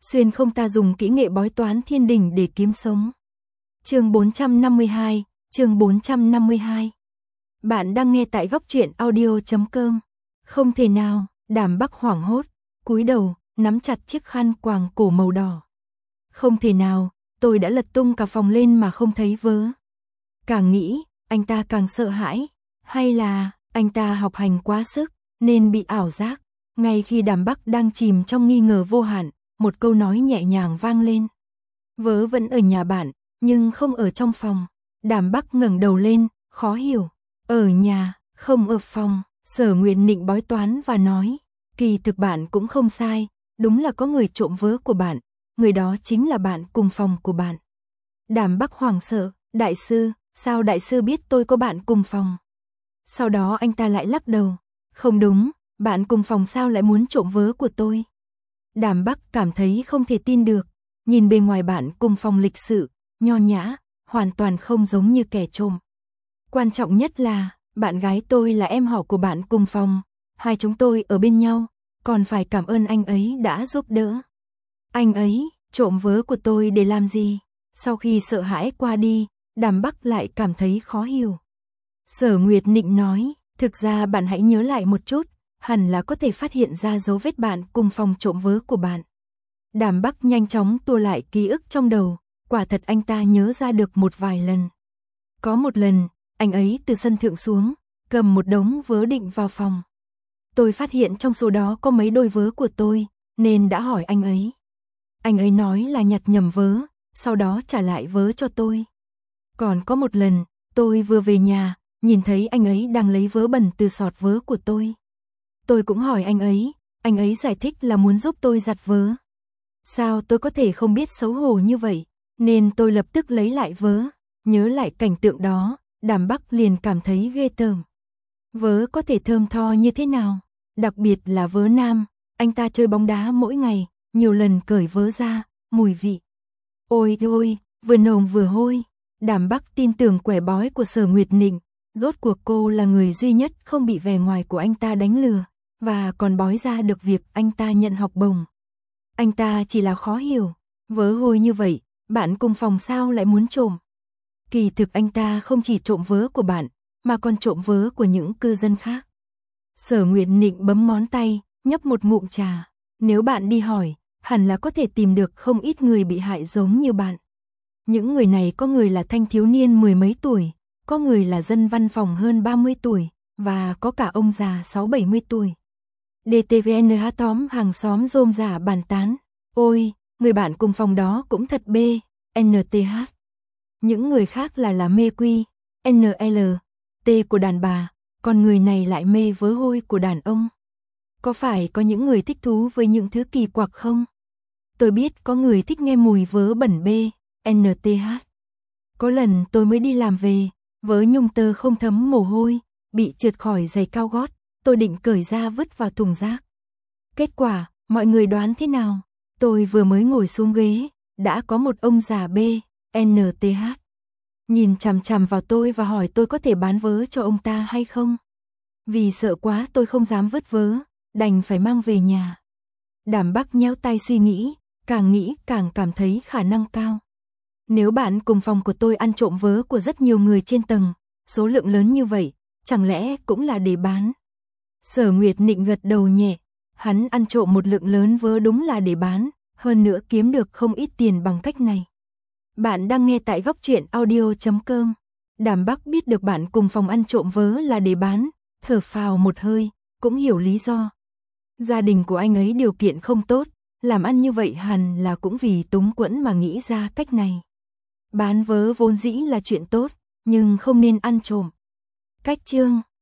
xuyên không ta dùng kỹ nghệ bói toán thiên đình để kiếm sống. Chương 452, chương 452. Bạn đang nghe tại góc truyện audio.com. Không thể nào, Đàm Bắc hoảng hốt, cúi đầu, nắm chặt chiếc khăn quàng cổ màu đỏ. Không thể nào, tôi đã lật tung cả phòng lên mà không thấy vớ. Càng nghĩ, anh ta càng sợ hãi, hay là anh ta học hành quá sức, nên bị ảo giác. Ngay khi Đàm Bắc đang chìm trong nghi ngờ vô hạn, một câu nói nhẹ nhàng vang lên. Vớ vẫn ở nhà bạn, nhưng không ở trong phòng. Đàm Bắc ngẩng đầu lên, khó hiểu. Ở nhà, không ở phòng. Sở Nguyệt Nịnh bói toán và nói, kỳ thực bạn cũng không sai, đúng là có người trộm vớ của bạn, người đó chính là bạn cùng phòng của bạn. Đàm Bắc hoảng sợ, đại sư, sao đại sư biết tôi có bạn cùng phòng? Sau đó anh ta lại lắc đầu, không đúng, bạn cùng phòng sao lại muốn trộm vớ của tôi? Đàm Bắc cảm thấy không thể tin được, nhìn bề ngoài bạn cùng phòng lịch sự, nho nhã, hoàn toàn không giống như kẻ trộm. Quan trọng nhất là, bạn gái tôi là em họ của bạn cùng phòng, hai chúng tôi ở bên nhau, còn phải cảm ơn anh ấy đã giúp đỡ. Anh ấy trộm vớ của tôi để làm gì? Sau khi sợ hãi qua đi, Đàm Bắc lại cảm thấy khó hiểu. Sở Nguyệt Nịnh nói, thực ra bạn hãy nhớ lại một chút, hẳn là có thể phát hiện ra dấu vết bạn cùng phòng trộm vớ của bạn. Đàm Bắc nhanh chóng tua lại ký ức trong đầu, quả thật anh ta nhớ ra được một vài lần. Có một lần, anh ấy từ sân thượng xuống, cầm một đống vớ định vào phòng. Tôi phát hiện trong số đó có mấy đôi vớ của tôi, nên đã hỏi anh ấy. Anh ấy nói là nhặt nhầm vớ, sau đó trả lại vớ cho tôi. Còn có một lần, tôi vừa về nhà, nhìn thấy anh ấy đang lấy vớ bẩn từ sọt vớ của tôi. Tôi cũng hỏi anh ấy giải thích là muốn giúp tôi giặt vớ. Sao tôi có thể không biết xấu hổ như vậy, nên tôi lập tức lấy lại vớ. Nhớ lại cảnh tượng đó, Đàm Bắc liền cảm thấy ghê tởm. Vớ có thể thơm tho như thế nào? Đặc biệt là vớ nam, anh ta chơi bóng đá mỗi ngày, nhiều lần cởi vớ ra, mùi vị. Ôi ôi, vừa nồng vừa hôi. Đàm Bắc tin tưởng quẻ bói của Sở Nguyệt Nịnh, rốt cuộc cô là người duy nhất không bị vẻ ngoài của anh ta đánh lừa, và còn bói ra được việc anh ta nhận học bổng. Anh ta chỉ là khó hiểu, vớ hôi như vậy, bạn cùng phòng sao lại muốn trộm? Kỳ thực anh ta không chỉ trộm vớ của bạn, mà còn trộm vớ của những cư dân khác. Sở Nguyệt Nịnh bấm ngón tay, nhấp một ngụm trà. Nếu bạn đi hỏi, hẳn là có thể tìm được không ít người bị hại giống như bạn. Những người này có người là thanh thiếu niên mười mấy tuổi, có người là dân văn phòng hơn 30 tuổi, và có cả ông già 6-70 tuổi. DTVNH tóm hàng xóm rôm rả bàn tán. Ôi, người bạn cùng phòng đó cũng thật bê, NTH. Những người khác là mê quy, NL, T của đàn bà, còn người này lại mê vớ hôi của đàn ông. Có phải có những người thích thú với những thứ kỳ quặc không? Tôi biết có người thích nghe mùi vớ bẩn bê, NTH. Có lần tôi mới đi làm về, vớ nhung tơ không thấm mồ hôi, bị trượt khỏi giày cao gót, tôi định cởi ra vứt vào thùng rác. Kết quả, mọi người đoán thế nào? Tôi vừa mới ngồi xuống ghế, đã có một ông già bê, NTH. Nhìn chằm chằm vào tôi và hỏi tôi có thể bán vớ cho ông ta hay không. Vì sợ quá tôi không dám vứt vớ, đành phải mang về nhà. Đàm Bắc nhéo tay suy nghĩ càng cảm thấy khả năng cao. Nếu bạn cùng phòng của tôi ăn trộm vớ của rất nhiều người trên tầng, số lượng lớn như vậy, chẳng lẽ cũng là để bán? Sở Nguyệt Nịnh gật đầu nhẹ, hắn ăn trộm một lượng lớn vớ đúng là để bán, hơn nữa kiếm được không ít tiền bằng cách này. Bạn đang nghe tại góc truyện audio.com. Đàm Bắc biết được bạn cùng phòng ăn trộm vớ là để bán, thở phào một hơi, cũng hiểu lý do. Gia đình của anh ấy điều kiện không tốt, làm ăn như vậy hẳn là cũng vì túng quẫn mà nghĩ ra cách này. Bán vớ vốn dĩ là chuyện tốt, nhưng không nên ăn trộm. Cách chương